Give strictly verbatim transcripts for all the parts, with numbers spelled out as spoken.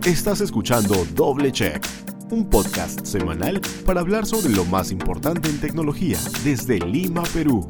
Estás escuchando Doble Check, un podcast semanal para hablar sobre lo más importante en tecnología desde Lima, Perú.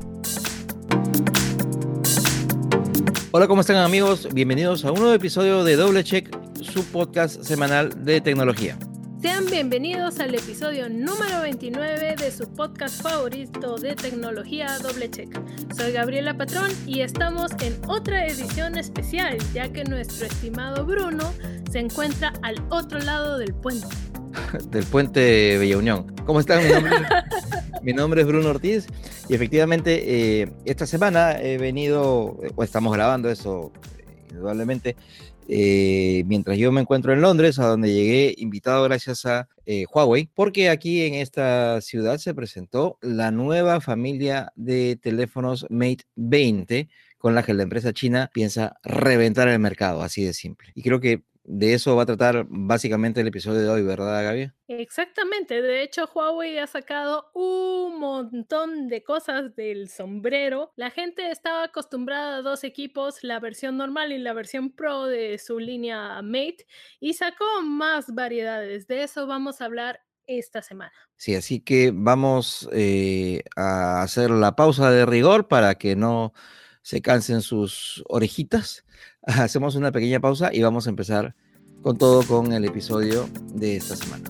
Hola, ¿cómo están, amigos? Bienvenidos a un nuevo episodio de Doble Check, su podcast semanal de tecnología. Sean bienvenidos al episodio número veintinueve de su podcast favorito de tecnología, Doble Check. Soy Gabriela Patrón y estamos en otra edición especial, ya que nuestro estimado Bruno se encuentra al otro lado del puente. Del puente Bella Unión. ¿Cómo están? Mi nombre, mi nombre es Bruno Ortiz y efectivamente eh, esta semana he venido, o estamos grabando eso indudablemente, Eh, mientras yo me encuentro en Londres, a donde llegué invitado gracias a eh, Huawei, porque aquí en esta ciudad se presentó la nueva familia de teléfonos Mate veinte, con la que la empresa china piensa reventar el mercado, así de simple. Y creo que de eso va a tratar básicamente el episodio de hoy, ¿verdad, Gaby? Exactamente, de hecho Huawei ha sacado un montón de cosas del sombrero. La gente estaba acostumbrada a dos equipos, la versión normal y la versión Pro de su línea Mate, y sacó más variedades. De eso vamos a hablar esta semana. Sí, así que vamos eh, a hacer la pausa de rigor para que no se cansen sus orejitas. Hacemos una pequeña pausa y vamos a empezar con todo con el episodio de esta semana.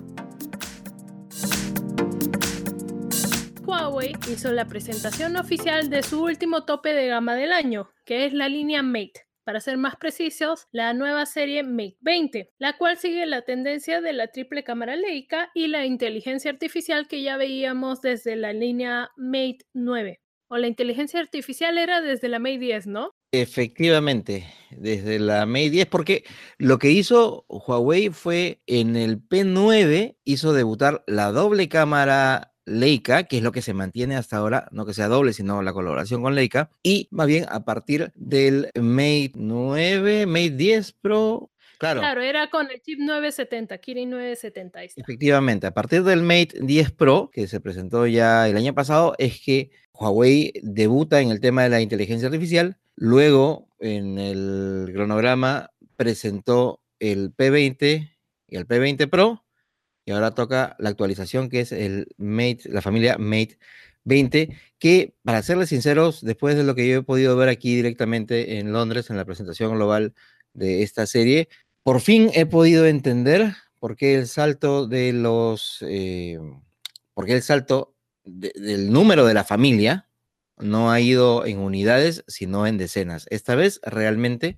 Huawei hizo la presentación oficial de su último tope de gama del año, que es la línea Mate. Para ser más precisos, la nueva serie Mate veinte, la cual sigue la tendencia de la triple cámara Leica y la inteligencia artificial que ya veíamos desde la línea Mate nueve. O la inteligencia artificial era desde la Mate diez, ¿no? Efectivamente, desde la Mate diez, porque lo que hizo Huawei fue en el P nueve, hizo debutar la doble cámara Leica, que es lo que se mantiene hasta ahora, no que sea doble, sino la colaboración con Leica, y más bien a partir del Mate nueve, Mate diez Pro, claro. Claro, era con el chip novecientos setenta, Kirin novecientos setenta. Ahí está. Efectivamente, a partir del Mate diez Pro, que se presentó ya el año pasado, es que Huawei debuta en el tema de la inteligencia artificial. Luego, en el cronograma, presentó el P veinte y el P veinte Pro, y ahora toca la actualización, que es el Mate, la familia Mate veinte, que, para serles sinceros, después de lo que yo he podido ver aquí directamente en Londres, en la presentación global de esta serie, por fin he podido entender por qué el salto de los, eh, por qué el salto de, del número de la familia no ha ido en unidades, sino en decenas. Esta vez realmente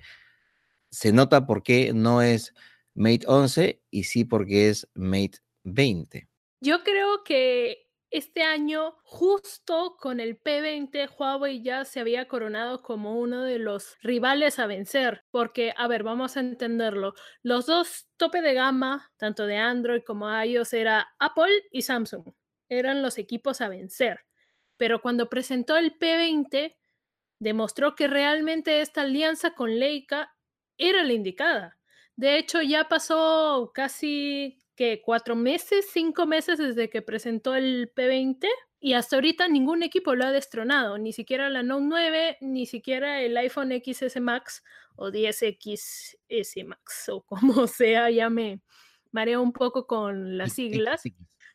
se nota por qué no es Mate once y sí porque es Mate veinte. Yo creo que este año, justo con el P veinte, Huawei ya se había coronado como uno de los rivales a vencer, porque, a ver, vamos a entenderlo, los dos tope de gama, tanto de Android como iOS, era Apple y Samsung, eran los equipos a vencer, pero cuando presentó el P veinte, demostró que realmente esta alianza con Leica era la indicada. De hecho, ya pasó casi que cuatro meses, cinco meses desde que presentó el P veinte y hasta ahorita ningún equipo lo ha destronado, ni siquiera la Note nueve, ni siquiera el iPhone X S Max o diez X S Max o como sea, ya me mareo un poco con las siglas.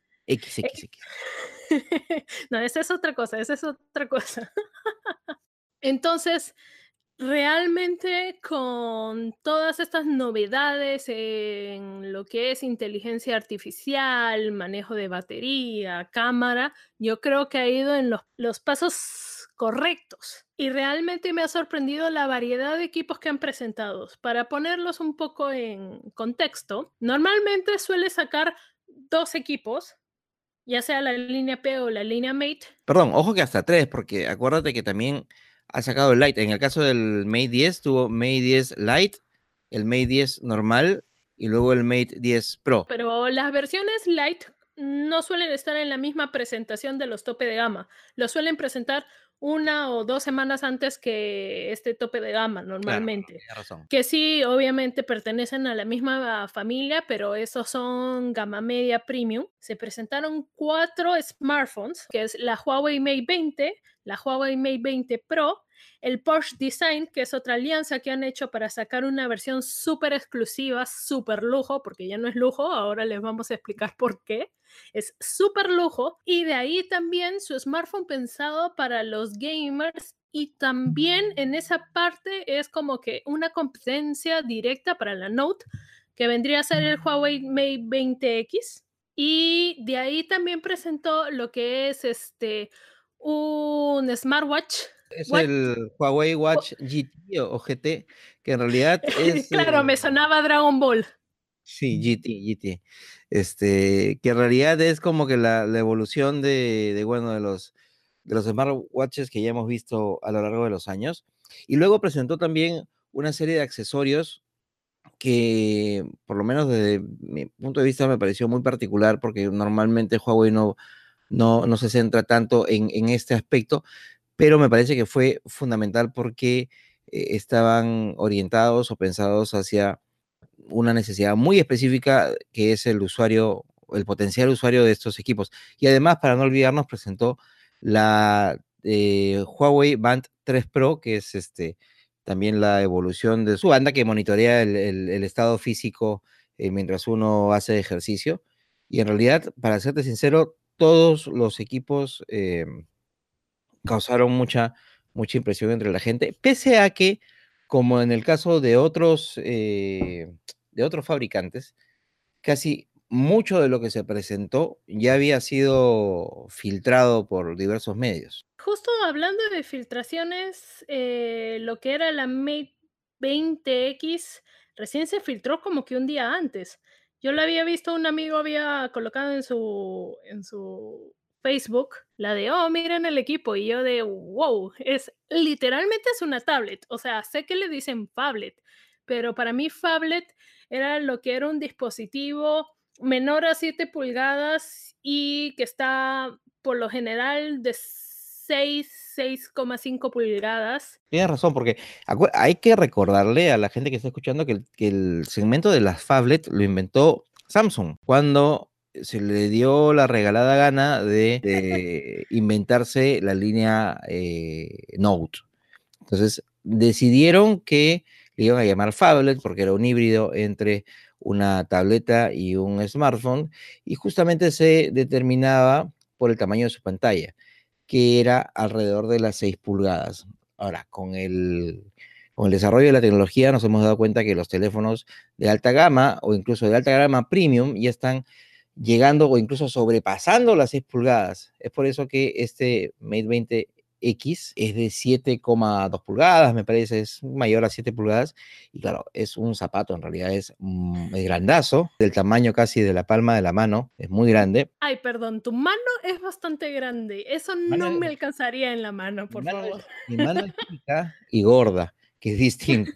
X X X. No, esa es otra cosa, esa es otra cosa. Entonces, realmente con todas estas novedades en lo que es inteligencia artificial, manejo de batería, cámara, yo creo que ha ido en los, los pasos correctos. Y realmente me ha sorprendido la variedad de equipos que han presentado. Para ponerlos un poco en contexto, normalmente suele sacar dos equipos, ya sea la línea P o la línea Mate. Perdón, ojo que hasta tres, porque acuérdate que también ha sacado el Lite. En el caso del Mate diez, tuvo Mate diez Lite, el Mate diez normal y luego el Mate diez Pro. Pero las versiones Lite no suelen estar en la misma presentación de los tope de gama. Lo suelen presentar una o dos semanas antes que este tope de gama normalmente. Claro, tienes razón. Que sí, obviamente pertenecen a la misma familia, pero esos son gama media premium. Se presentaron cuatro smartphones, que es la Huawei Mate veinte, la Huawei Mate veinte Pro el Porsche Design, que es otra alianza que han hecho para sacar una versión súper exclusiva, súper lujo, porque ya no es lujo, ahora les vamos a explicar por qué. Es súper lujo. Y de ahí también su smartphone pensado para los gamers. Y también en esa parte es como que una competencia directa para la Note, que vendría a ser el Huawei Mate veinte X. Y de ahí también presentó lo que es este un smartwatch. Es Watch. el Huawei Watch G T o, o G T, que en realidad es... Claro, eh, me sonaba Dragon Ball. Sí, G T, G T. Este, que en realidad es como que la, la evolución de, de, bueno, de los, de los smartwatches que ya hemos visto a lo largo de los años. Y luego presentó también una serie de accesorios que, por lo menos desde mi punto de vista, me pareció muy particular, porque normalmente Huawei no, no, no se centra tanto en, en este aspecto, pero me parece que fue fundamental porque eh, estaban orientados o pensados hacia una necesidad muy específica que es el usuario, el potencial usuario de estos equipos. Y además, para no olvidarnos, presentó la eh, Huawei Band tres Pro, que es este, también la evolución de su banda que monitorea el, el, el estado físico eh, mientras uno hace ejercicio. Y en realidad, para serte sincero, todos los equipos eh, causaron mucha, mucha impresión entre la gente, pese a que, como en el caso de otros, eh, de otros fabricantes, casi mucho de lo que se presentó ya había sido filtrado por diversos medios. Justo hablando de filtraciones, eh, lo que era la Mate veinte X recién se filtró como que un día antes. Yo lo había visto, un amigo había colocado en su, en su Facebook la de, oh, miren el equipo, y yo de, wow, es literalmente es una tablet. O sea, sé que le dicen phablet, pero para mí phablet era lo que era un dispositivo menor a siete pulgadas y que está por lo general de seis, seis coma cinco pulgadas. Tienes razón, porque hay que recordarle a la gente que está escuchando que el, que el segmento de las phablet lo inventó Samsung cuando se le dio la regalada gana de, de inventarse la línea eh, Note. Entonces decidieron que le iban a llamar phablet porque era un híbrido entre una tableta y un smartphone, y justamente se determinaba por el tamaño de su pantalla, que era alrededor de las seis pulgadas. Ahora, con el, con el desarrollo de la tecnología nos hemos dado cuenta que los teléfonos de alta gama o incluso de alta gama premium ya están llegando o incluso sobrepasando las seis pulgadas. Es por eso que este Mate veinte X es de siete coma dos pulgadas, me parece, es mayor a siete pulgadas, y claro, es un zapato, en realidad es, mm, es grandazo, del tamaño casi de la palma de la mano, es muy grande. Ay, perdón, tu mano es bastante grande, eso Mano, no me alcanzaría en la mano, por mi mano favor. es, mi mano es chica y gorda, que es distinto,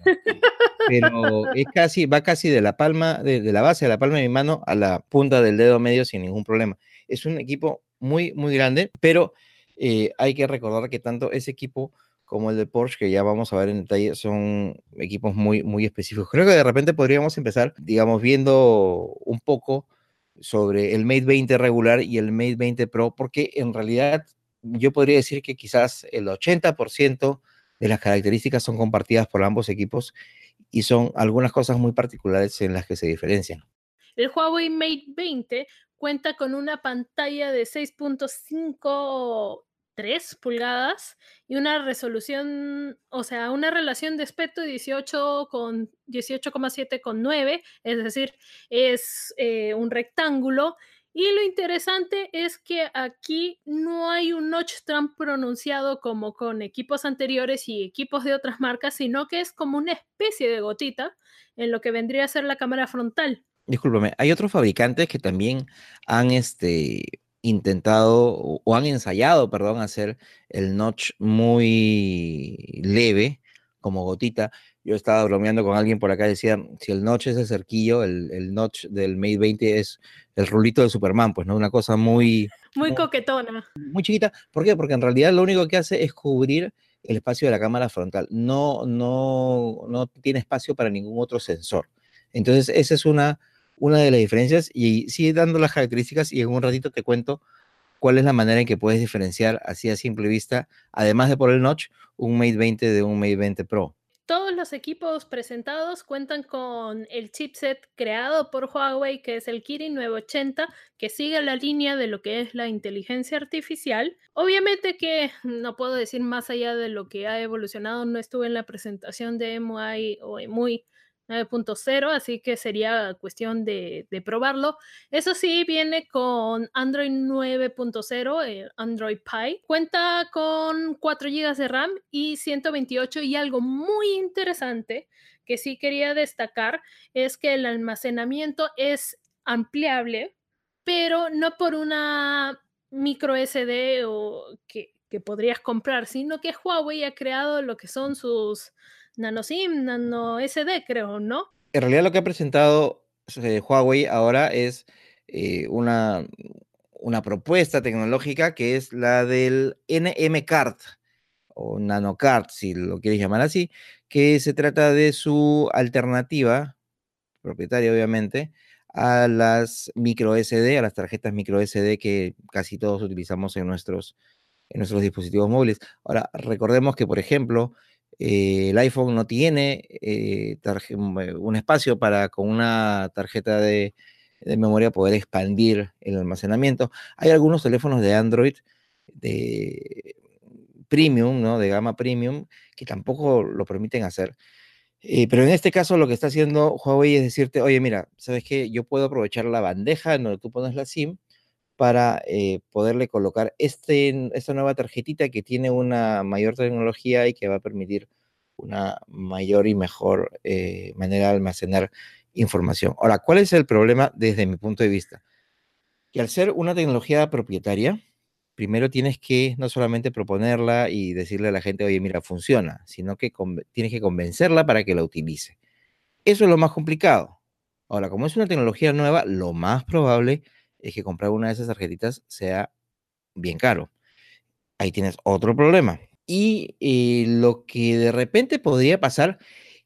pero es casi, va casi de la palma, de, de la base de la palma de mi mano a la punta del dedo medio sin ningún problema. Es un equipo muy, muy grande, pero Eh, hay que recordar que tanto ese equipo como el de Porsche, que ya vamos a ver en detalle, son equipos muy, muy específicos. Creo que de repente podríamos empezar, digamos, viendo un poco sobre el Mate veinte regular y el Mate veinte Pro, porque en realidad yo podría decir que quizás el ochenta por ciento de las características son compartidas por ambos equipos y son algunas cosas muy particulares en las que se diferencian. El Huawei Mate veinte cuenta con una pantalla de seis punto cinco tres pulgadas y una resolución, o sea, una relación de aspecto dieciocho con dieciocho coma siete con nueve, es decir, es eh, un rectángulo. Y lo interesante es que aquí no hay un notch tan pronunciado como con equipos anteriores y equipos de otras marcas, sino que es como una especie de gotita en lo que vendría a ser la cámara frontal. Discúlpame, hay otros fabricantes que también han este, intentado o, o han ensayado, perdón, hacer el notch muy leve, como gotita. Yo estaba bromeando con alguien por acá, decía, si el notch es el cerquillo, el, el notch del Mate veinte es el rulito de Superman, pues, ¿no? Una cosa muy... Muy muy, coquetona. muy chiquita. ¿Por qué? Porque en realidad lo único que hace es cubrir el espacio de la cámara frontal. No, no, no tiene espacio para ningún otro sensor. Entonces, esa es una una de las diferencias, y sigue dando las características, y en un ratito te cuento ¿cuál es la manera en que puedes diferenciar así a simple vista, además de por el notch, un Mate veinte de un Mate veinte Pro? Todos los equipos presentados cuentan con el chipset creado por Huawei, que es el Kirin nueve ochenta, que sigue la línea de lo que es la inteligencia artificial. Obviamente que no puedo decir más allá de lo que ha evolucionado, no estuve en la presentación de M U I o E M U I nueve punto cero, así que sería cuestión de, de probarlo. Eso sí, viene con Android nueve punto cero, eh, Android Pie. Cuenta con cuatro gigas de RAM y ciento veintiocho, y algo muy interesante que sí quería destacar es que el almacenamiento es ampliable, pero no por una micro S D o que, que podrías comprar, sino que Huawei ha creado lo que son sus nano SIM, nano S D, creo, ¿no? En realidad lo que ha presentado eh, Huawei ahora es eh, una, una propuesta tecnológica que es la del N M Card o NanoCard, si lo quieres llamar así, que se trata de su alternativa, propietaria obviamente, a las micro S D, a las tarjetas micro S D que casi todos utilizamos en nuestros, en nuestros dispositivos móviles. Ahora, recordemos que, por ejemplo, eh, el iPhone no tiene eh, un espacio para con una tarjeta de, de memoria poder expandir el almacenamiento. Hay algunos teléfonos de Android de premium, ¿no? De gama premium, que tampoco lo permiten hacer. Eh, pero en este caso lo que está haciendo Huawei es decirte, oye, mira, ¿sabes qué? Yo puedo aprovechar la bandeja en donde tú pones la SIM para eh, poderle colocar este, esta nueva tarjetita que tiene una mayor tecnología y que va a permitir una mayor y mejor eh, manera de almacenar información. Ahora, ¿cuál es el problema desde mi punto de vista? Que al ser una tecnología propietaria, primero tienes que no solamente proponerla y decirle a la gente, oye, mira, funciona, sino que tienes que convencerla para que la utilice. Eso es lo más complicado. Ahora, como es una tecnología nueva, lo más probable es que comprar una de esas tarjetitas sea bien caro. Ahí tienes otro problema. Y eh, lo que de repente podría pasar,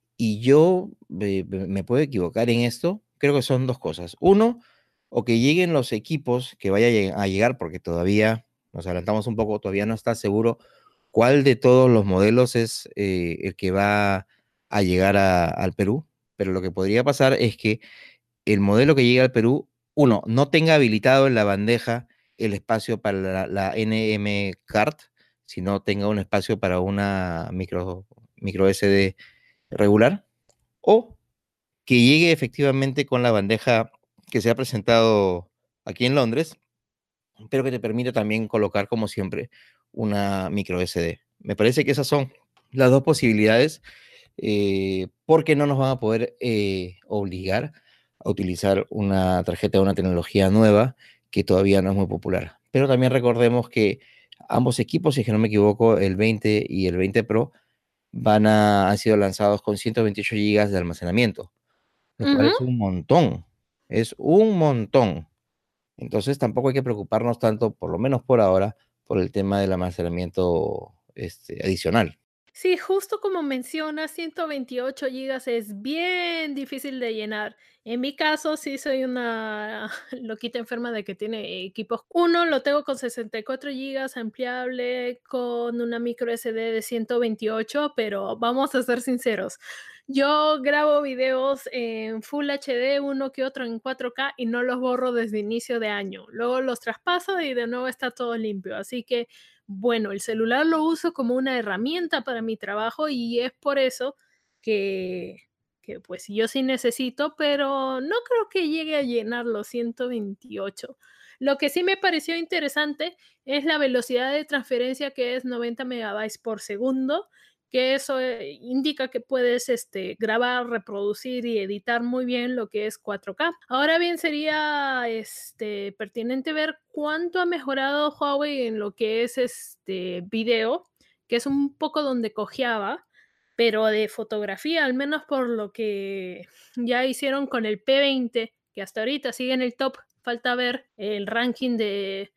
y yo eh, me puedo equivocar en esto, creo que son dos cosas. Uno, o que lleguen los equipos que vaya a llegar, porque todavía nos adelantamos un poco, todavía no está seguro cuál de todos los modelos es eh, el que va a llegar a, al Perú, pero lo que podría pasar es que el modelo que llegue al Perú, uno, no tenga habilitado en la bandeja el espacio para la, la N M Card, sino tenga un espacio para una micro, micro S D regular, o que llegue efectivamente con la bandeja que se ha presentado aquí en Londres, pero que te permite también colocar, como siempre, una micro S D. Me parece que esas son las dos posibilidades, eh, porque no nos van a poder eh, obligar a utilizar una tarjeta de una tecnología nueva que todavía no es muy popular. Pero también recordemos que ambos equipos, si es que no me equivoco, el veinte y el veinte Pro, van a, han sido lanzados con ciento veintiocho gigas de almacenamiento, lo cual Ujú. es un montón, es un montón. Entonces tampoco hay que preocuparnos tanto, por lo menos por ahora, por el tema del almacenamiento este, adicional. Sí, justo como mencionas, ciento veintiocho gigas es bien difícil de llenar. En mi caso, sí soy una loquita enferma de que tiene equipos. Uno lo tengo con sesenta y cuatro gigas ampliable con una micro S D de ciento veintiocho, pero vamos a ser sinceros. Yo grabo videos en Full H D, uno que otro en cuatro K, y no los borro desde inicio de año. Luego los traspaso y de nuevo está todo limpio. Así que bueno, el celular lo uso como una herramienta para mi trabajo y es por eso que, que pues yo sí necesito, pero no creo que llegue a llenar los ciento veintiocho. Lo que sí me pareció interesante es la velocidad de transferencia, que es noventa megabytes por segundo, que eso eh, indica que puedes este, grabar, reproducir y editar muy bien lo que es cuatro K. Ahora bien, sería este, pertinente ver cuánto ha mejorado Huawei en lo que es este video, que es un poco donde cojeaba, pero de fotografía, al menos por lo que ya hicieron con el P veinte, que hasta ahorita sigue en el top. Falta ver el ranking de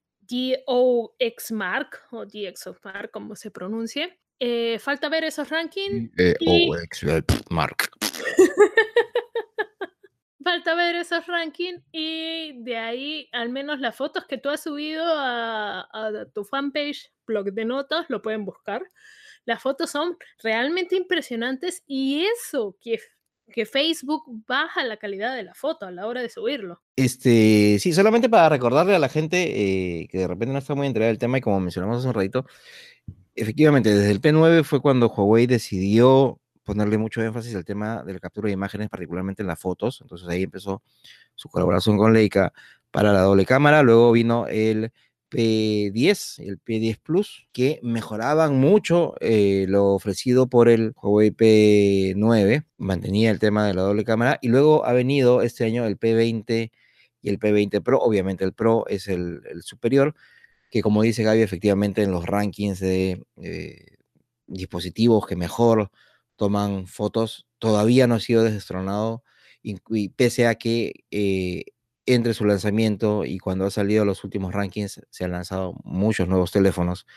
DxOMark o DxOMark, como se pronuncie. Eh, falta ver esos rankings Eh, o y ex, Mark. Falta ver esos rankings y de ahí, al menos las fotos que tú has subido a, a tu fanpage, blog de notas, lo pueden buscar. Las fotos son realmente impresionantes y eso, que, que Facebook baja la calidad de la foto a la hora de subirlo. Este, sí, solamente para recordarle a la gente eh, que de repente no está muy enterada del tema y como mencionamos hace un ratito, efectivamente, desde el P nueve fue cuando Huawei decidió ponerle mucho énfasis al tema de la captura de imágenes, particularmente en las fotos. Entonces ahí empezó su colaboración con Leica para la doble cámara. Luego vino el P diez, el P diez Plus, que mejoraban mucho eh, lo ofrecido por el Huawei P nueve, mantenía el tema de la doble cámara. Y luego ha venido este año el P veinte y el P veinte Pro. Obviamente el Pro es el, el superior, que como dice Gaby, efectivamente en los rankings de eh, dispositivos que mejor toman fotos, todavía no ha sido desdestronado, y, y pese a que eh, entre su lanzamiento y cuando ha salido los últimos rankings, se han lanzado muchos nuevos teléfonos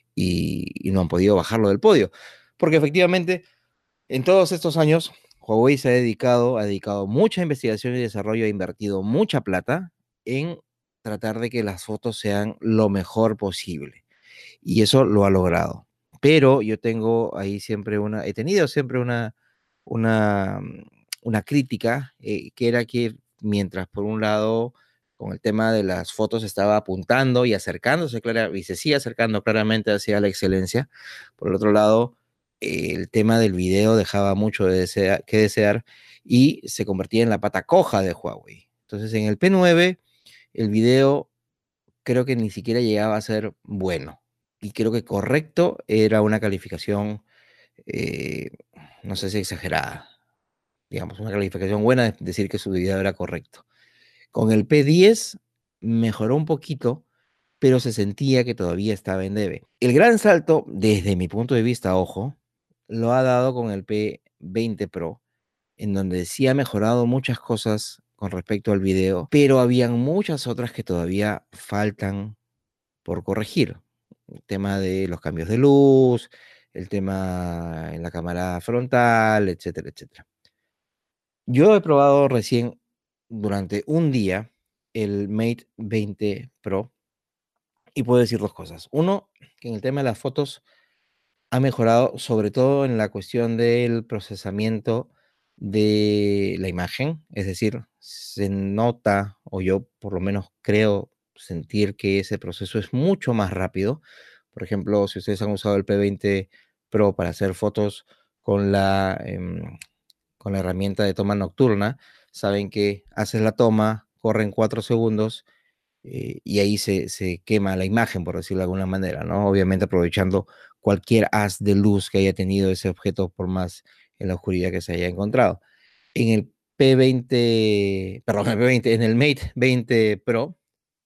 y, y no han podido bajarlo del podio, porque efectivamente en todos estos años Huawei se ha dedicado, ha dedicado mucha investigación y desarrollo, ha invertido mucha plata en tratar de que las fotos sean lo mejor posible. Y eso lo ha logrado. Pero yo tengo ahí siempre una, he tenido siempre una, una, una crítica, eh, que era que mientras por un lado con el tema de las fotos estaba apuntando y acercándose, clara, y se sigue acercando claramente hacia la excelencia, por el otro lado, eh, el tema del video dejaba mucho de desear, que desear y se convertía en la pata coja de Huawei. Entonces en el P nueve el video creo que ni siquiera llegaba a ser bueno. Y creo que correcto era una calificación, eh, no sé si exagerada, digamos, una calificación buena es decir que su video era correcto. Con el P diez mejoró un poquito, pero se sentía que todavía estaba en debe. El gran salto, desde mi punto de vista, ojo, lo ha dado con el P veinte Pro, en donde sí ha mejorado muchas cosas con respecto al video, pero habían muchas otras que todavía faltan por corregir. El tema de los cambios de luz, el tema en la cámara frontal, etcétera, etcétera. Yo he probado recién durante un día el Mate veinte Pro y puedo decir dos cosas. Uno, que en el tema de las fotos ha mejorado, sobre todo en la cuestión del procesamiento de la imagen, es decir, se nota, o yo por lo menos creo sentir que ese proceso es mucho más rápido. Por ejemplo, si ustedes han usado el P veinte Pro para hacer fotos con la, em, con la herramienta de toma nocturna, saben que haces la toma, corren cuatro segundos eh, y ahí se, se quema la imagen, por decirlo de alguna manera, ¿no? Obviamente aprovechando cualquier haz de luz que haya tenido ese objeto, por más en la oscuridad que se haya encontrado. En el P veinte, perdón, el P veinte, en el Mate veinte Pro,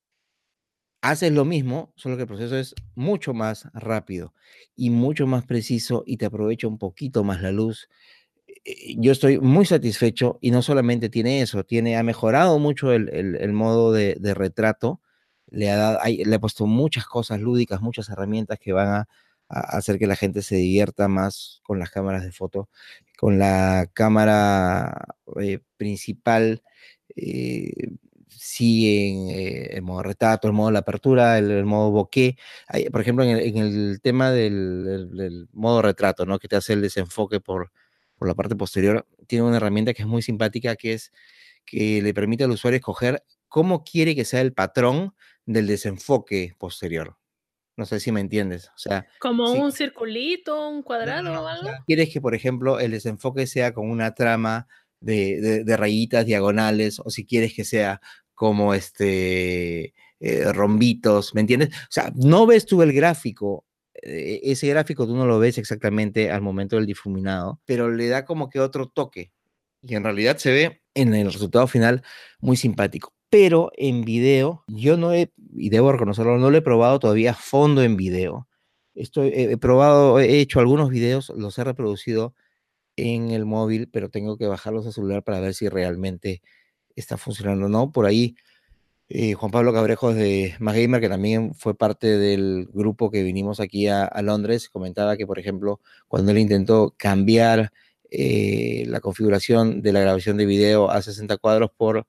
haces lo mismo, solo que el proceso es mucho más rápido y mucho más preciso y te aprovecha un poquito más la luz. Eh, Yo estoy muy satisfecho y no solamente tiene eso, tiene, ha mejorado mucho el, el- el modo de, de retrato, le ha, dado- hay- le ha puesto muchas cosas lúdicas, muchas herramientas que van a, a hacer que la gente se divierta más con las cámaras de foto. Con la cámara eh, principal, eh, sí en, eh, en modo retrato, el modo de la apertura, el, el modo bokeh. Hay, por ejemplo, en el, en el tema del, del- del modo retrato, ¿no? Que te hace el desenfoque por por la parte posterior, tiene una herramienta que es muy simpática, que es que le permite al usuario escoger cómo quiere que sea el patrón del desenfoque posterior. No sé si me entiendes. O sea, Como si, un circulito, un no, no, cuadrado no, o o algo. sea, quieres que, por ejemplo, el desenfoque sea con una trama de, de- de rayitas diagonales, o si quieres que sea como este eh, rombitos, ¿me entiendes? O sea, no ves tú el gráfico, eh, ese gráfico tú no lo ves exactamente al momento del difuminado, pero le da como que otro toque. Y en realidad se ve en el resultado final muy simpático. Pero en video, yo no he, y debo reconocerlo, no lo he probado todavía a fondo en video. Estoy, he he probado, he hecho algunos videos, los he reproducido en el móvil, pero tengo que bajarlos a celular para ver si realmente está funcionando o no. Por ahí, eh, Juan Pablo Cabrejos de MacGamer, que también fue parte del grupo que vinimos aquí a, a Londres, comentaba que, por ejemplo, cuando él intentó cambiar eh, la configuración de la grabación de video a sesenta cuadros por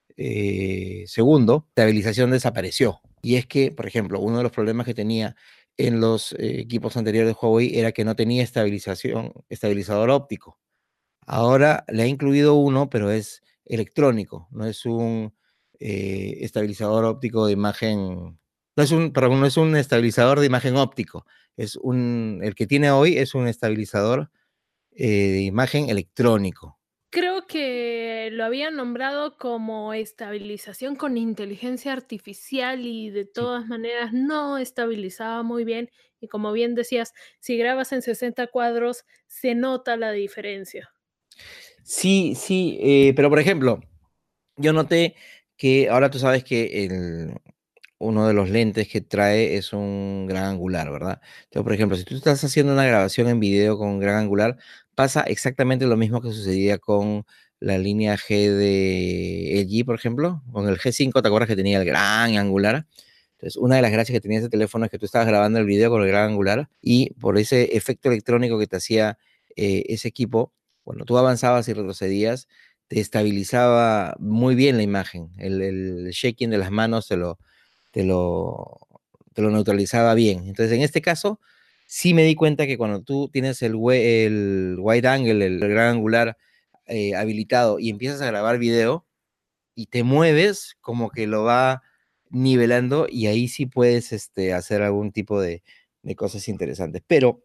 eh, segundo, la estabilización desapareció. Y es que, por ejemplo, uno de los problemas que tenía en los eh, equipos anteriores de Huawei era que no tenía estabilización, estabilizador óptico. Ahora le ha incluido uno, pero es electrónico, no es un eh, estabilizador óptico de imagen, no es un, perdón, no es un estabilizador de imagen óptico, es un, el que tiene hoy es un estabilizador eh, de imagen electrónico. Creo que lo habían nombrado como estabilización con inteligencia artificial y de Sí. todas maneras no estabilizaba muy bien. Y como bien decías, si grabas en sesenta cuadros, se nota la diferencia. Sí, sí, eh, pero por ejemplo, yo noté que ahora tú sabes que el, uno de los lentes que trae es un gran angular, ¿verdad? Entonces, por ejemplo, si tú estás haciendo una grabación en video con gran angular, pasa exactamente lo mismo que sucedía con la línea G de L G, por ejemplo, con el G cinco, ¿te acuerdas que tenía el gran angular? Entonces, una de las gracias que tenía ese teléfono es que tú estabas grabando el video con el gran angular y por ese efecto electrónico que te hacía eh, ese equipo, cuando tú avanzabas y retrocedías, te estabilizaba muy bien la imagen. El, el shaking de las manos te lo, te lo, te lo neutralizaba bien. Entonces, en este caso, sí me di cuenta que cuando tú tienes el, we- el wide angle, el gran angular eh, habilitado y empiezas a grabar video y te mueves, como que lo va nivelando y ahí sí puedes este, hacer algún tipo de, de cosas interesantes. Pero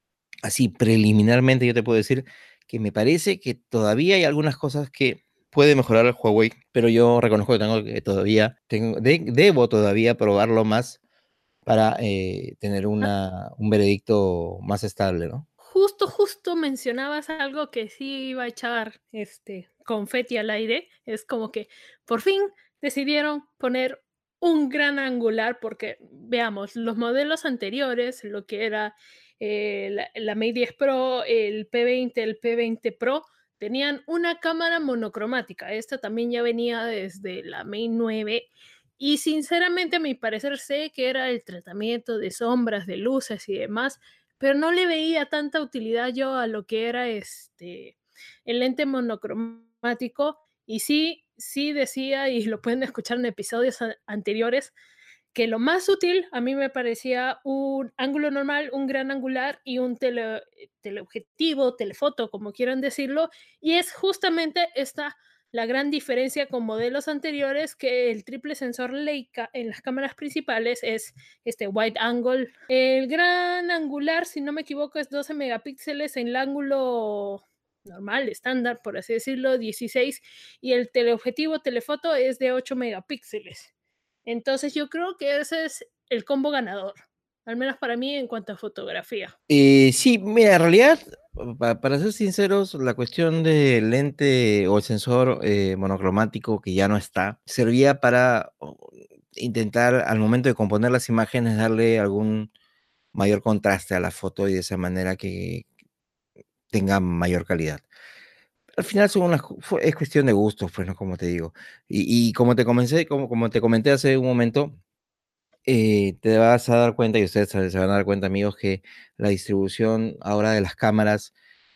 así preliminarmente yo te puedo decir que me parece que todavía hay algunas cosas que puede mejorar el Huawei, pero yo reconozco que tengo que todavía, tengo, de- debo todavía probarlo más para eh, tener Ah, una, un veredicto más estable, ¿no? Justo, justo mencionabas algo que sí iba a echar este confeti al aire. Es como que por fin decidieron poner un gran angular, porque veamos, los modelos anteriores, lo que era eh, la, la Mate diez Pro, el P veinte, el P veinte Pro, tenían una cámara monocromática. Esta también ya venía desde la Mate nueve. Y sinceramente, a mi parecer, sé que era el tratamiento de sombras, de luces y demás, pero no le veía tanta utilidad yo a lo que era este el lente monocromático. Y sí, sí decía, y lo pueden escuchar en episodios a- anteriores, que lo más útil a mí me parecía un ángulo normal, un gran angular y un tele, teleobjetivo, telefoto, como quieran decirlo, y es justamente esta la gran diferencia con modelos anteriores, que el triple sensor Leica en las cámaras principales es este wide angle. El gran angular, si no me equivoco, es doce megapíxeles en el ángulo normal, estándar, por así decirlo, dieciséis, y el teleobjetivo telefoto es de ocho megapíxeles. Entonces yo creo que ese es el combo ganador, al menos para mí en cuanto a fotografía. Eh, sí, mira, en realidad, pa- para ser sinceros, la cuestión del lente o el sensor eh, monocromático que ya no está, servía para o, intentar al momento de componer las imágenes darle algún mayor contraste a la foto y de esa manera que tenga mayor calidad. Al final son unas, cu- fue- es cuestión de gustos, pues, ¿no? Como te digo. Y, y como te comencé, como, como te comenté hace un momento, eh, te vas a dar cuenta, y ustedes se se van a dar cuenta, amigos, que la distribución ahora de las cámaras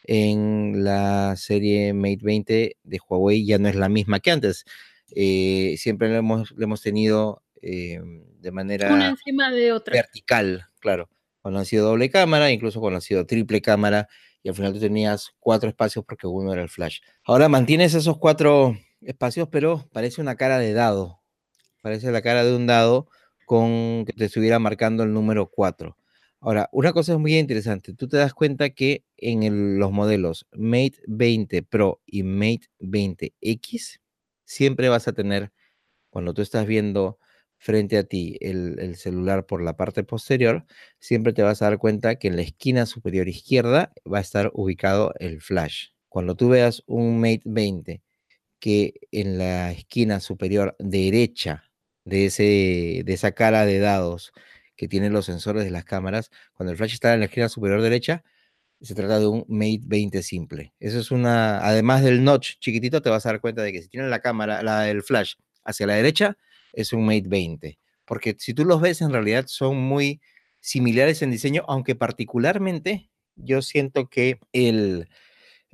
en la serie Mate veinte de Huawei ya no es la misma que antes. Eh, siempre lo hemos, lo hemos tenido eh, de Una manera encima de otra. vertical, claro. Cuando ha sido doble cámara, incluso cuando ha sido triple cámara, y al final tú tenías cuatro espacios porque uno era el flash. Ahora mantienes esos cuatro espacios, pero parece una cara de dado. Parece la cara de un dado con que te estuviera marcando el número cuatro. Ahora, una cosa es muy interesante. Tú te das cuenta que en el- los modelos Mate veinte Pro y Mate veinte X, siempre vas a tener, cuando tú estás viendo frente a ti el, el celular por la parte posterior, siempre te vas a dar cuenta que en la esquina superior izquierda va a estar ubicado el flash. Cuando tú veas un Mate veinte que en la esquina superior derecha de, ese, de esa cara de dados que tienen los sensores de las cámaras, cuando el flash está en la esquina superior derecha, se trata de un Mate veinte simple. Eso es una, además del notch chiquitito, te vas a dar cuenta de que si tienes la cámara, la, el flash hacia la derecha, es un Mate veinte. Porque si tú los ves, en realidad son muy similares en diseño, aunque particularmente yo siento que el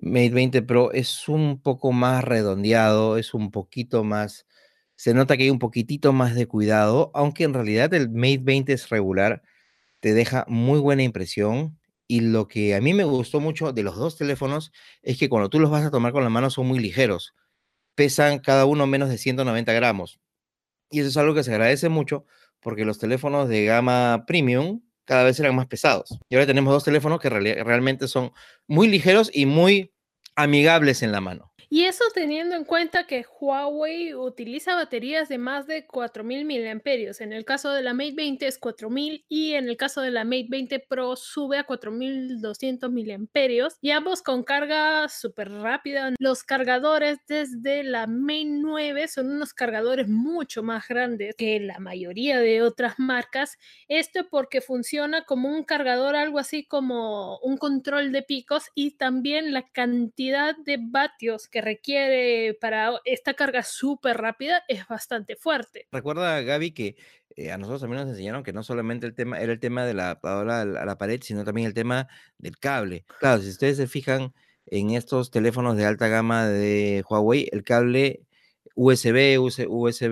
Mate veinte Pro es un poco más redondeado, es un poquito más, se nota que hay un poquitito más de cuidado, aunque en realidad el Mate veinte es regular, te deja muy buena impresión. Y lo que a mí me gustó mucho de los dos teléfonos es que cuando tú los vas a tomar con la mano son muy ligeros, pesan cada uno menos de ciento noventa gramos. Y eso es algo que se agradece mucho porque los teléfonos de gama premium cada vez eran más pesados. Y ahora tenemos dos teléfonos que reali- realmente son muy ligeros y muy amigables en la mano. Y eso teniendo en cuenta que Huawei utiliza baterías de más de cuatro mil miliamperios. En el caso de la Mate veinte es cuatro mil y en el caso de la Mate veinte Pro sube a cuatro mil doscientos miliamperios y ambos con carga súper rápida. Los cargadores desde la Mate nueve son unos cargadores mucho más grandes que la mayoría de otras marcas. Esto porque funciona como un cargador, algo así como un control de picos, y también la cantidad de vatios que requiere para esta carga súper rápida es bastante fuerte. Recuerda, Gaby, que eh, a nosotros también nos enseñaron que no solamente el tema era el tema de la adaptadora a la, a la pared, sino también el tema del cable. Claro, si ustedes se fijan en estos teléfonos de alta gama de Huawei, el cable U S B, U S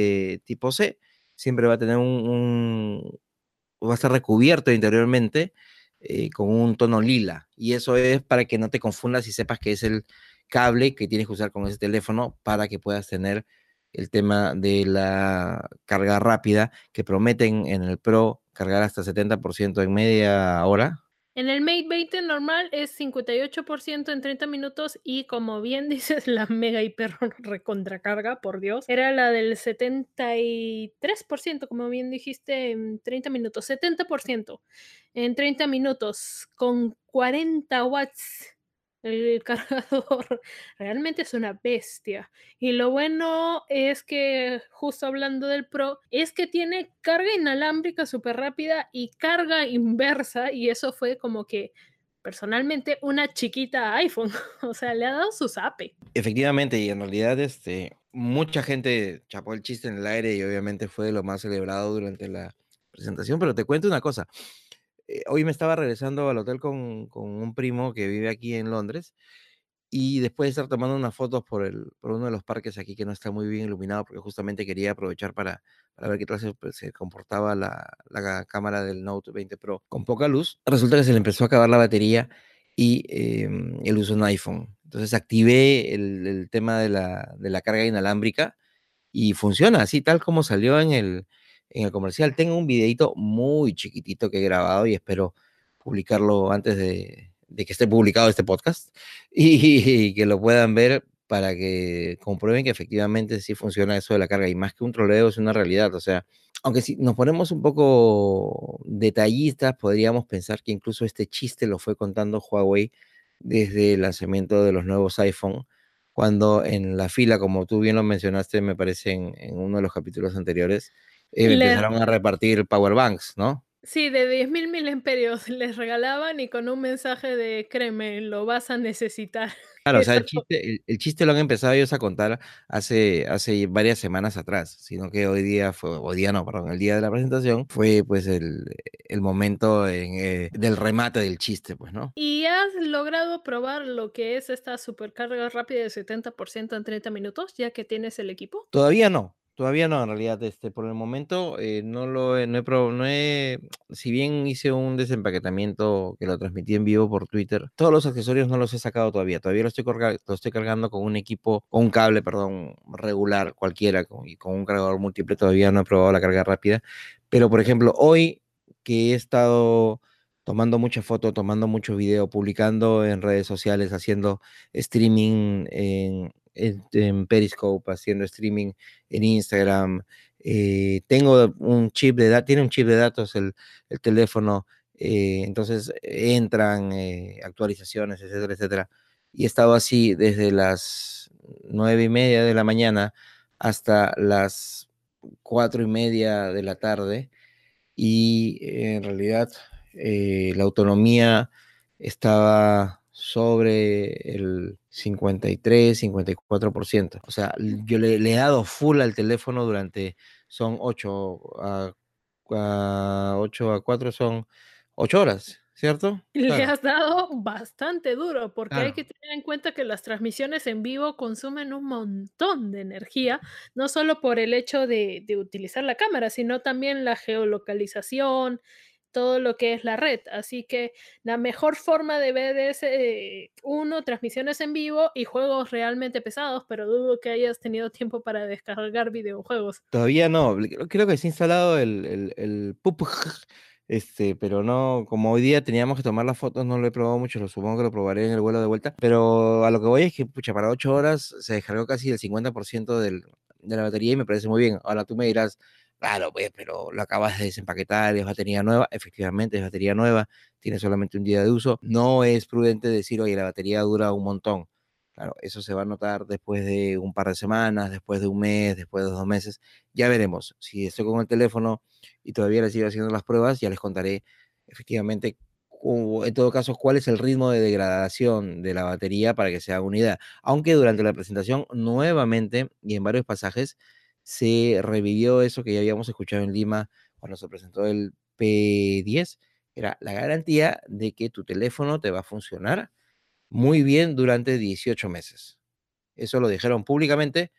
B tipo C, siempre va a tener un, un- va a estar recubierto interiormente eh, con un tono lila. Y eso es para que no te confundas y sepas que es el cable que tienes que usar con ese teléfono para que puedas tener el tema de la carga rápida que prometen en el Pro cargar hasta setenta por ciento en media hora. En el Mate veinte normal es cincuenta y ocho por ciento en treinta minutos y, como bien dices, la mega hiper recontracarga, por Dios, era la del setenta y tres por ciento, como bien dijiste, en treinta minutos, setenta por ciento en treinta minutos con cuarenta watts. El cargador realmente es una bestia. Y lo bueno es que, justo hablando del Pro, es que tiene carga inalámbrica súper rápida y carga inversa, y eso fue como que, personalmente, una chiquita iPhone. O sea, le ha dado su zape. Efectivamente, y en realidad este, mucha gente chapó el chiste en el aire y obviamente fue lo más celebrado durante la presentación, pero te cuento una cosa. Eh, hoy me estaba regresando al hotel con, con un primo que vive aquí en Londres y después de estar tomando unas fotos por, el, por uno de los parques aquí que no está muy bien iluminado porque justamente quería aprovechar para, para ver qué tal se, pues, se comportaba la, la cámara del Note veinte Pro con poca luz, resulta que se le empezó a acabar la batería y eh, él usa un iPhone. Entonces activé el, el tema de la, de la carga inalámbrica y funciona así tal como salió en el, en el comercial. Tengo un videito muy chiquitito que he grabado y espero publicarlo antes de, de que esté publicado este podcast y, y que lo puedan ver para que comprueben que efectivamente sí funciona eso de la carga y más que un troleo es una realidad. O sea, aunque si nos ponemos un poco detallistas, podríamos pensar que incluso este chiste lo fue contando Huawei desde el lanzamiento de los nuevos iPhone cuando en la fila, como tú bien lo mencionaste, me parece en, en uno de los capítulos anteriores, eh, Le empezaron a repartir power banks, ¿no? Sí, de diez mil miliamperios les regalaban, y con un mensaje de: "Créeme, lo vas a necesitar". Claro, o sea, Eso. el chiste, el, el chiste lo han empezado ellos a contar hace, hace varias semanas atrás, sino que hoy día fue, hoy día no, perdón, el día de la presentación fue pues el, el momento en, eh, del remate del chiste, pues, ¿no? ¿Y has logrado probar lo que es esta supercarga rápida de setenta por ciento en treinta minutos, ya que tienes el equipo? Todavía no, todavía no, en realidad, este, por el momento eh, no lo he, no he, prob- no he, si bien hice un desempaquetamiento que lo transmití en vivo por Twitter, todos los accesorios no los he sacado todavía, todavía lo estoy, carga- lo estoy cargando con un equipo, con un cable, perdón, regular, cualquiera, con, y con un cargador múltiple, todavía no he probado la carga rápida, pero por ejemplo, hoy que he estado tomando mucha foto, tomando mucho video, publicando en redes sociales, haciendo streaming en en, en Periscope, haciendo streaming en Instagram. Eh, tengo un chip de datos, tiene un chip de datos el, el teléfono, eh, entonces entran eh, actualizaciones, etcétera, etcétera. Y he estado así desde las nueve y media de la mañana hasta las cuatro y media de la tarde y eh, en realidad eh, la autonomía estaba sobre el cincuenta y tres, cincuenta y cuatro por ciento. O sea, yo le, le he dado full al teléfono durante, son ocho a, a ocho a cuatro son ocho horas. ¿cierto? Le Claro. has dado bastante duro, porque hay Claro. que tener en cuenta que las transmisiones en vivo consumen un montón de energía, no solo por el hecho de de utilizar la cámara, sino también la geolocalización, todo lo que es la red. Así que la mejor forma de ver es, eh, uno, transmisiones en vivo y juegos realmente pesados, pero dudo que hayas tenido tiempo para descargar videojuegos. Todavía no, le creo creo que sí he instalado el el el P U B G, este, pero no, como hoy día teníamos que tomar las fotos, no lo he probado mucho, lo supongo que lo probaré en el vuelo de vuelta, pero a lo que voy es que, pucha, para ocho horas se descargó casi el cincuenta por ciento del de la batería y me parece muy bien. Ahora tú me dirás: "Claro, pues, pero lo acabas de desempaquetar, es batería nueva". Efectivamente, es batería nueva, tiene solamente un día de uso. No es prudente decir: "Oye, la batería dura un montón". Claro, eso se va a notar después de un par de semanas, después de un mes, después de dos meses. Ya veremos. Si estoy con el teléfono y todavía le sigo haciendo las pruebas, ya les contaré efectivamente, cu en todo caso, cuál es el ritmo de degradación de la batería para que se haga una idea. Aunque durante la presentación, nuevamente, y en varios pasajes, se revivió eso que ya habíamos escuchado en Lima cuando se presentó el P diez, era la garantía de que tu teléfono te va a funcionar muy bien durante dieciocho meses. Eso lo dijeron públicamente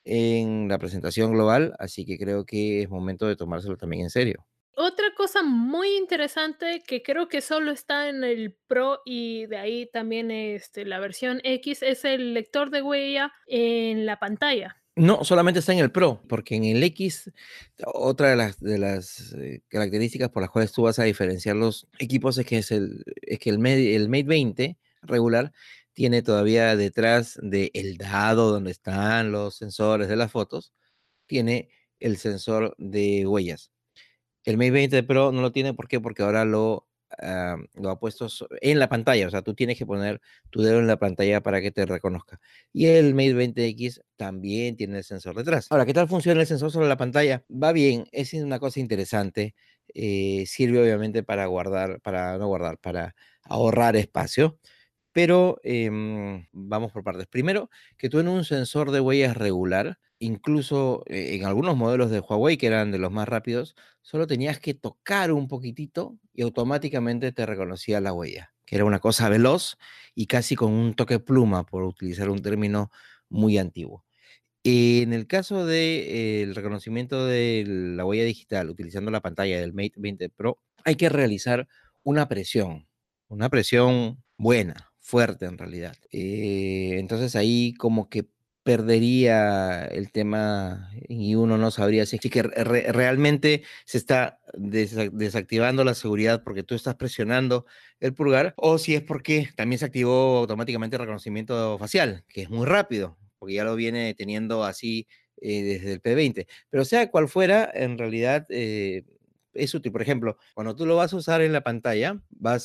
en la presentación global, así que creo que es momento de tomárselo también en serio. Otra cosa muy interesante que creo que solo está en el Pro y de ahí también, este, la versión X, es el lector de huella en la pantalla. No, solamente está en el Pro, porque en el X, otra de las, de las eh, características por las cuales tú vas a diferenciar los equipos es que, es el, es que el, Mate, el Mate veinte regular tiene todavía detrás del dado donde están los sensores de las fotos, tiene el sensor de huellas. El Mate veinte Pro no lo tiene, ¿por qué? Porque ahora lo, ah, lo ha puesto so- en la pantalla, o sea, tú tienes que poner tu dedo en la pantalla para que te reconozca. Y el Mate veinte X también tiene el sensor detrás. Ahora, ¿qué tal funciona el sensor sobre la pantalla? Va bien, es una cosa interesante. Eh, sirve obviamente para guardar, para no guardar, para ahorrar espacio. Pero em, vamos por partes. Primero, que tú en un sensor de huellas regular, incluso eh, en algunos modelos de Huawei, que eran de los más rápidos, solo tenías que tocar un poquitito y automáticamente te reconocía la huella, que era una cosa veloz y casi con un toque pluma, por utilizar un término muy antiguo. En el caso del reconocimiento de la huella digital utilizando la pantalla del Mate veinte Pro, hay que realizar una presión, una presión buena, fuerte en realidad. Eh, entonces ahí como que perdería el tema y uno no sabría si es que re- realmente se está desa- desactivando la seguridad porque tú estás presionando el pulgar o si es porque también se activó automáticamente el reconocimiento facial, que es muy rápido, porque ya lo viene teniendo así eh, desde el P veinte. Pero sea cual fuera, en realidad eh, es útil. Por ejemplo, cuando tú lo vas a usar en la pantalla, vas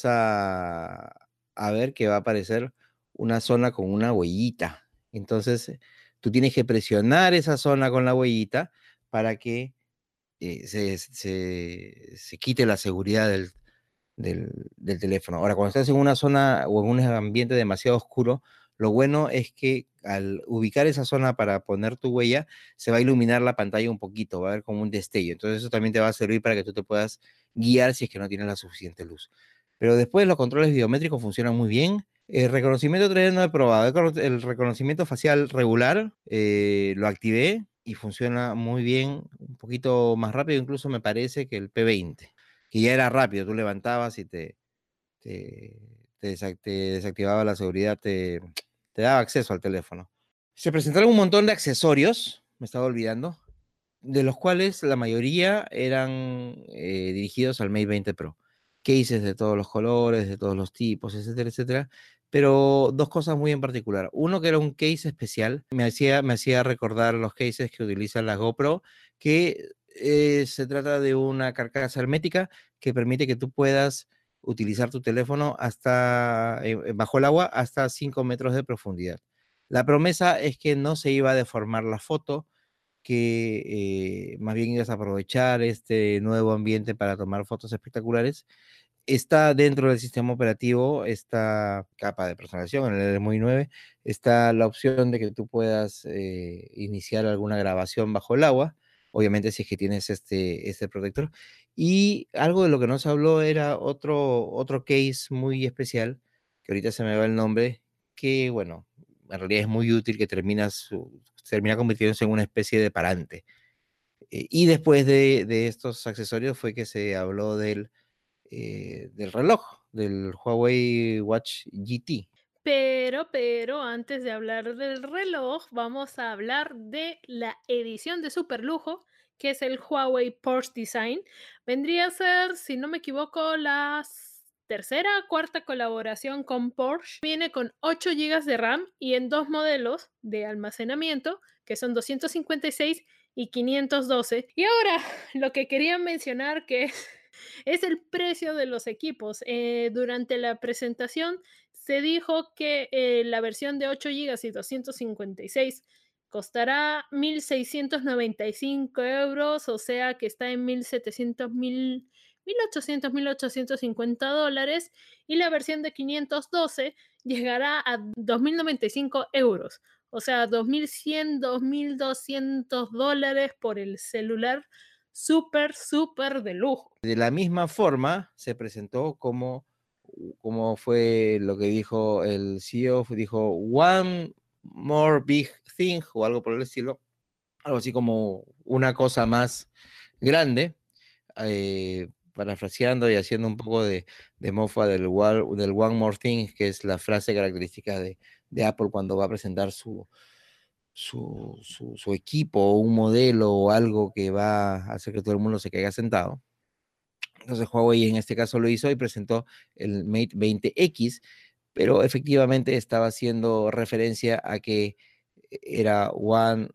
a, a ver que va a aparecer una zona con una huellita. Entonces, eh, tú tienes que presionar esa zona con la huellita para que eh, se, se, se quite la seguridad del, del, del teléfono. Ahora, cuando estás en una zona o en un ambiente demasiado oscuro, lo bueno es que al ubicar esa zona para poner tu huella, se va a iluminar la pantalla un poquito, va a haber como un destello. Entonces eso también te va a servir para que tú te puedas guiar si es que no tienes la suficiente luz. Pero después los controles biométricos funcionan muy bien. El reconocimiento tres D no he probado. El recono- el reconocimiento facial regular eh, lo activé y funciona muy bien, un poquito más rápido incluso me parece que el P veinte, que ya era rápido, tú levantabas y te, te, te desac- te desactivaba la seguridad, te, te daba acceso al teléfono. Se presentaron un montón de accesorios, me estaba olvidando, de los cuales la mayoría eran eh, dirigidos al Mate veinte Pro. Cases de todos los colores, de todos los tipos, etcétera, etcétera. Pero dos cosas muy en particular. Uno que era un case especial, me hacía, me hacía recordar los cases que utilizan las GoPro, que eh, se trata de una carcasa hermética que permite que tú puedas utilizar tu teléfono hasta eh, bajo el agua hasta cinco metros de profundidad. La promesa es que no se iba a deformar la foto, que eh, más bien ibas a aprovechar este nuevo ambiente para tomar fotos espectaculares. Está dentro del sistema operativo esta capa de personalización, en el M U I nueve, está la opción de que tú puedas eh, iniciar alguna grabación bajo el agua, obviamente si es que tienes este, este protector. Y algo de lo que no se habló era otro, otro case muy especial, que ahorita se me va el nombre, que bueno, en realidad es muy útil, que termina, su, termina convirtiéndose en una especie de parante. Eh, y después de, de estos accesorios fue que se habló del, eh, del reloj, del Huawei Watch G T. Pero, pero antes de hablar del reloj, vamos a hablar de la edición de superlujo, que es el Huawei Porsche Design. Vendría a ser, si no me equivoco, la s- tercera o cuarta colaboración con Porsche. Viene con ocho gigas de RAM y en dos modelos de almacenamiento, que son doscientos cincuenta y seis y quinientos doce. Y ahora, lo que quería mencionar que es, es el precio de los equipos. Eh, durante la presentación se dijo que eh, la versión de ocho gigas y doscientos cincuenta y seis costará mil seiscientos noventa y cinco euros, o sea que está en mil setecientos, mil ochocientos, mil ochocientos cincuenta dólares, y la versión de quinientos doce llegará a dos mil noventa y cinco euros, o sea, dos mil cien, dos mil doscientos dólares por el celular súper, súper de lujo. De la misma forma, se presentó como, como fue lo que dijo el C E O, dijo One More Big Thing o algo por el estilo, algo así como una cosa más grande, eh, parafraseando y haciendo un poco de, de mofa del, del One More Thing, que es la frase característica de, de Apple cuando va a presentar su, su, su, su equipo o un modelo o algo que va a hacer que todo el mundo se caiga sentado. Entonces Huawei en este caso lo hizo y presentó el Mate veinte X, pero efectivamente estaba haciendo referencia a que era One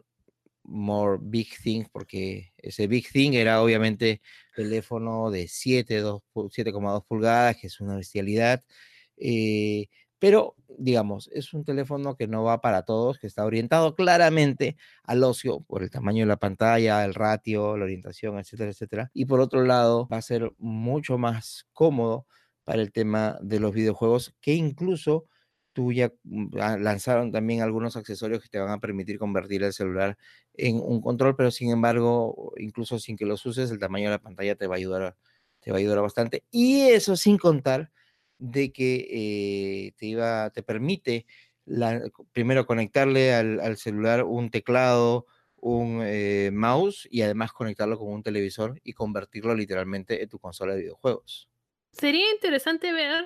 More Big Thing, porque ese Big Thing era obviamente teléfono de siete coma dos pulgadas, que es una bestialidad, eh, pero digamos, es un teléfono que no va para todos, que está orientado claramente al ocio por el tamaño de la pantalla, el ratio, la orientación, etcétera, etcétera. Y por otro lado, va a ser mucho más cómodo para el tema de los videojuegos, que incluso tú ya lanzaron también algunos accesorios que te van a permitir convertir el celular en un control, pero sin embargo, incluso sin que los uses, el tamaño de la pantalla te va a ayudar, te va a ayudar bastante. Y eso sin contar de que eh, te, iba, te permite la, primero conectarle al, al, celular un teclado, un eh, mouse y además conectarlo con un televisor y convertirlo literalmente en tu consola de videojuegos. Sería interesante ver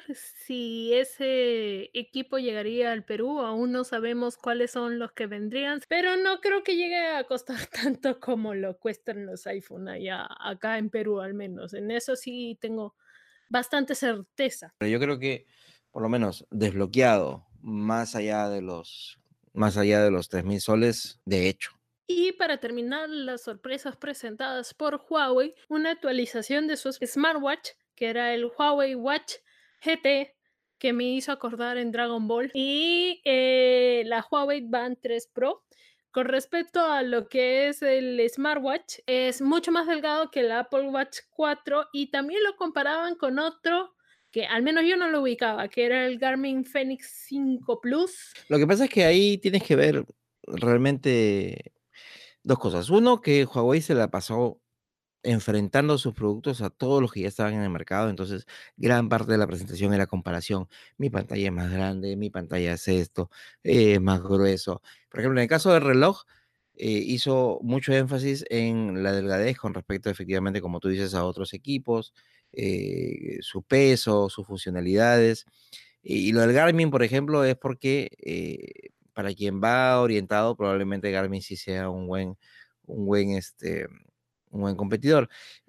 si ese equipo llegaría al Perú. Aún no sabemos cuáles son los que vendrían, pero no creo que llegue a costar tanto como lo cuestan los iPhone allá, acá en Perú al menos. En eso sí tengo bastante certeza. Pero yo creo que por lo menos desbloqueado más allá de los más allá de los tres mil soles, de hecho. Y para terminar las sorpresas presentadas por Huawei, una actualización de su smartwatch, que era el Huawei Watch G T, que me hizo acordar en Dragon Ball, y eh, la Huawei Band tres Pro. Con respecto a lo que es el smartwatch, es mucho más delgado que el Apple Watch cuatro y también lo comparaban con otro que al menos yo no lo ubicaba, que era el Garmin Fenix cinco Plus. Lo que pasa es que ahí tienes que ver realmente dos cosas. Uno, que Huawei se la pasó enfrentando sus productos a todos los que ya estaban en el mercado, entonces gran parte de la presentación era comparación. Mi pantalla es más grande, mi pantalla es esto, es eh, más grueso. Por ejemplo, en el caso del reloj, eh, hizo mucho énfasis en la delgadez con respecto efectivamente, como tú dices, a otros equipos, eh, su peso, sus funcionalidades. Y, y lo del Garmin, por ejemplo, es porque eh, para quien va orientado, probablemente Garmin sí sea un buen, un buen, este, un buen competidor.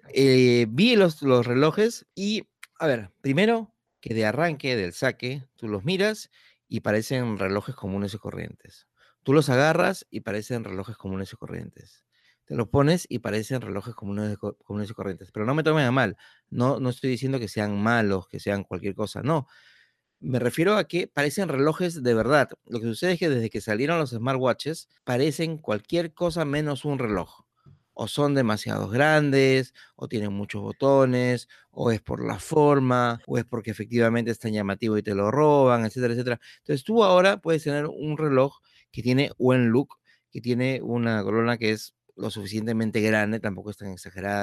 Eh, vi los, los relojes y, a ver, primero que de arranque, del saque, tú los miras y parecen relojes comunes y corrientes. Tú los agarras y parecen relojes comunes y corrientes. Te los pones y parecen relojes comunes, comunes y corrientes. Pero no me tomen a mal. No, no estoy diciendo que sean malos, que sean cualquier cosa. No. Me refiero a que parecen relojes de verdad. Lo que sucede es que desde que salieron los smartwatches, parecen cualquier cosa menos un reloj. O son demasiado grandes, o tienen muchos botones, o es por la forma, o es porque efectivamente es tan llamativo y te lo roban, etcétera, etcétera. Entonces tú ahora puedes tener un reloj que tiene buen look, que tiene una corona que es lo suficientemente grande, tampoco es tan exagerada,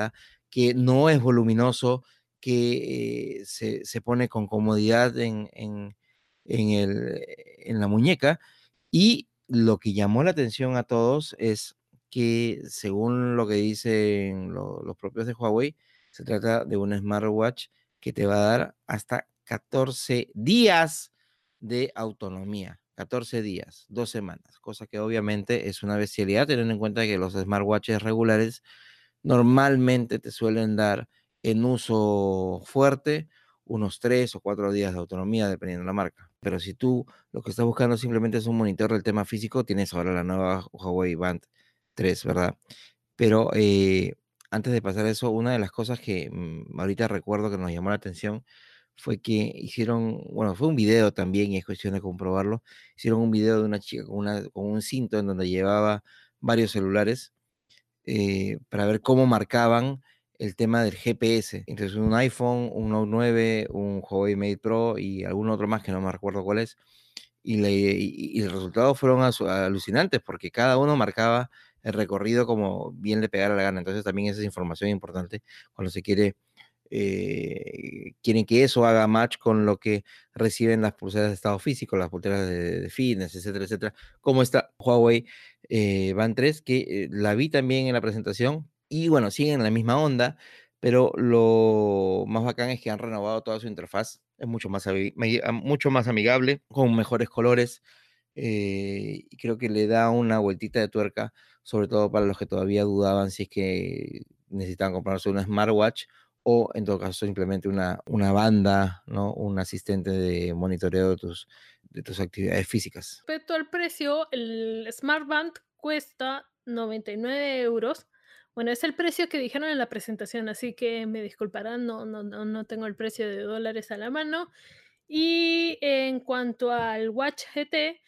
que no es voluminoso, que eh, se, se pone con comodidad en, en, en, el, en la muñeca. Y lo que llamó la atención a todos es que, según lo que dicen lo, los propios de Huawei, se trata de un smartwatch que te va a dar hasta catorce días de autonomía. catorce días, dos semanas, cosa que obviamente es una bestialidad, teniendo en cuenta que los smartwatches regulares normalmente te suelen dar en uso fuerte unos tres o cuatro días de autonomía, dependiendo de la marca. Pero si tú lo que estás buscando simplemente es un monitor del tema físico, tienes ahora la nueva Huawei Band tres, ¿verdad? Pero eh, antes de pasar a eso, una de las cosas que mmm, ahorita recuerdo que nos llamó la atención fue que hicieron, bueno, fue un video también y es cuestión de comprobarlo, hicieron un video de una chica con, una, con un cinto en donde llevaba varios celulares eh, para ver cómo marcaban el tema del G P S. Entonces un iPhone, un Note nueve, un Huawei Mate Pro y algún otro más que no me recuerdo cuál es. Y, le, y, y los resultados fueron alucinantes porque cada uno marcaba el recorrido como bien le pegara la gana. Entonces también esa es información importante cuando se quiere, eh, quieren que eso haga match con lo que reciben las pulseras de estado físico, las pulseras de, de fitness, etcétera, etcétera. Como esta Huawei eh, Band tres, que eh, la vi también en la presentación y bueno, siguen en la misma onda, pero lo más bacán es que han renovado toda su interfaz. Es mucho más, mucho más amigable, con mejores colores, eh, y creo que le da una vueltita de tuerca, sobre todo para los que todavía dudaban si es que necesitaban comprarse una smartwatch o en todo caso simplemente una, una banda, ¿no? Un asistente de monitoreo de tus, de tus actividades físicas. Respecto al precio, el Smart Band cuesta noventa y nueve euros. Bueno, es el precio que dijeron en la presentación, así que me disculparán, no, no, no, no tengo el precio de dólares a la mano. Y en cuanto al Watch G T,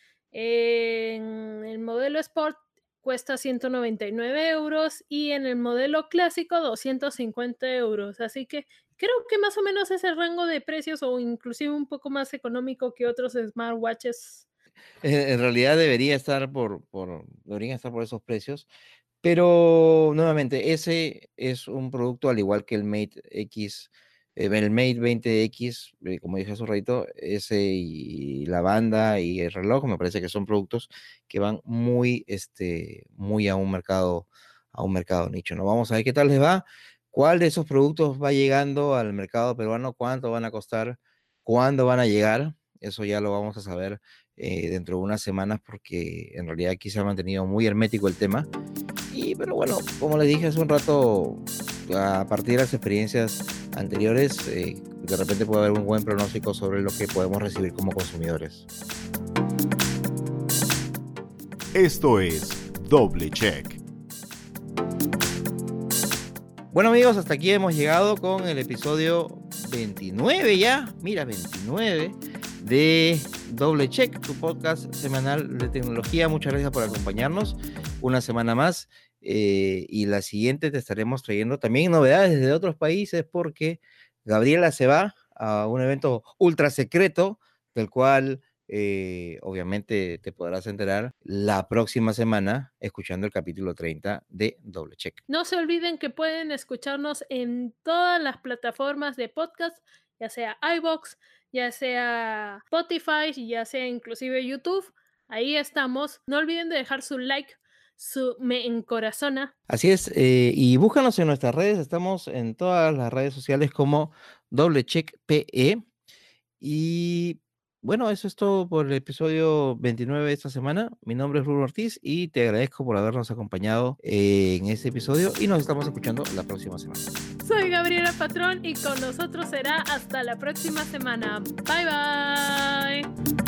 en el modelo Sport cuesta ciento noventa y nueve euros y en el modelo clásico doscientos cincuenta euros. Así que creo que más o menos es el rango de precios o inclusive un poco más económico que otros smartwatches. En realidad debería estar por, por, deberían estar por esos precios. Pero nuevamente, ese es un producto al igual que el Mate X, eh, el Mate veinte X, eh, como dije hace un ratito, ese y la banda y el reloj, me parece que son productos que van muy, este, muy a un mercado, a un mercado nicho, ¿no? Vamos a ver qué tal les va, cuál de esos productos va llegando al mercado peruano, cuánto van a costar, cuándo van a llegar, eso ya lo vamos a saber eh, dentro de unas semanas, porque en realidad aquí se ha mantenido muy hermético el tema. Y, pero bueno, como les dije hace un rato, a partir de las experiencias anteriores, eh, de repente puede haber un buen pronóstico sobre lo que podemos recibir como consumidores. Esto es Doble Check. Bueno amigos, hasta aquí hemos llegado con el episodio veintinueve ya, mira, veintinueve de Doble Check, tu podcast semanal de tecnología. Muchas gracias por acompañarnos una semana más, eh, y la siguiente te estaremos trayendo también novedades desde otros países, porque Gabriela se va a un evento ultra secreto del cual eh, obviamente te podrás enterar la próxima semana escuchando el capítulo treinta de Doble Check. No se olviden que pueden escucharnos en todas las plataformas de podcast, ya sea iVoox, ya sea Spotify, ya sea inclusive YouTube. Ahí estamos. No olviden de dejar su like, su me encorazona. Así es, eh, y búscanos en nuestras redes. Estamos en todas las redes sociales como Doble Check P E. Y bueno, eso es todo por el episodio veintinueve de esta semana. Mi nombre es Bruno Ortiz y te agradezco por habernos acompañado en este episodio y nos estamos escuchando la próxima semana. Soy Gabriela Patrón y con nosotros será hasta la próxima semana. Bye bye.